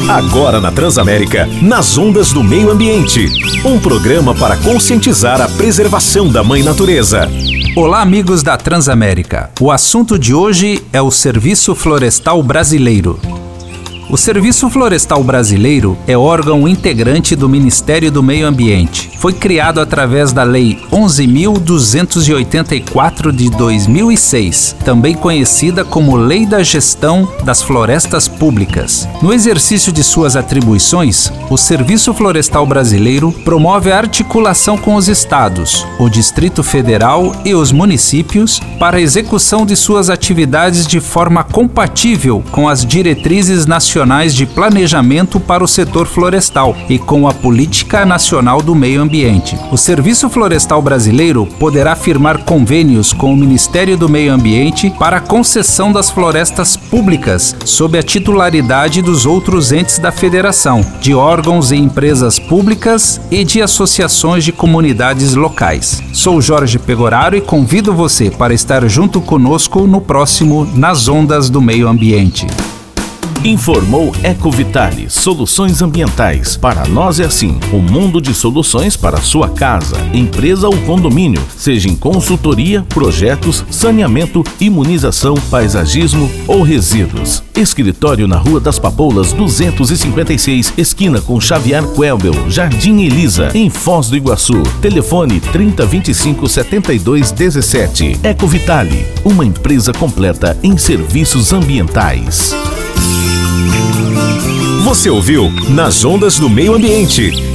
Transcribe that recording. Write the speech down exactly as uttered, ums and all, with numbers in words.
Agora na Transamérica, nas ondas do meio ambiente. Um programa para conscientizar a preservação da mãe natureza. Olá, amigos da Transamérica. O assunto de hoje é o Serviço Florestal Brasileiro. O Serviço Florestal Brasileiro é órgão integrante do Ministério do Meio Ambiente. Foi criado através da Lei onze mil duzentos e oitenta e quatro de dois mil e seis, também conhecida como Lei da Gestão das Florestas Públicas. No exercício de suas atribuições, o Serviço Florestal Brasileiro promove a articulação com os estados, o Distrito Federal e os municípios para a execução de suas atividades de forma compatível com as diretrizes nacionais de planejamento para o setor florestal e com a Política Nacional do Meio Ambiente. O Serviço Florestal Brasileiro poderá firmar convênios com o Ministério do Meio Ambiente para a concessão das florestas públicas sob a titularidade dos outros entes da Federação, de órgãos e empresas públicas e de associações de comunidades locais. Sou Jorge Pegoraro e convido você para estar junto conosco no próximo Nas Ondas do Meio Ambiente. Informou Ecovitale, soluções ambientais. Para nós é assim, um mundo de soluções para sua casa, empresa ou condomínio, seja em consultoria, projetos, saneamento, imunização, paisagismo ou resíduos. Escritório na Rua das Papoulas duzentos e cinquenta e seis, esquina com Xavier Quelbel, Jardim Elisa, em Foz do Iguaçu. Telefone trinta, vinte e cinco, setenta e dois, dezessete. Ecovitale, uma empresa completa em serviços ambientais. Você ouviu Nas Ondas do Meio Ambiente,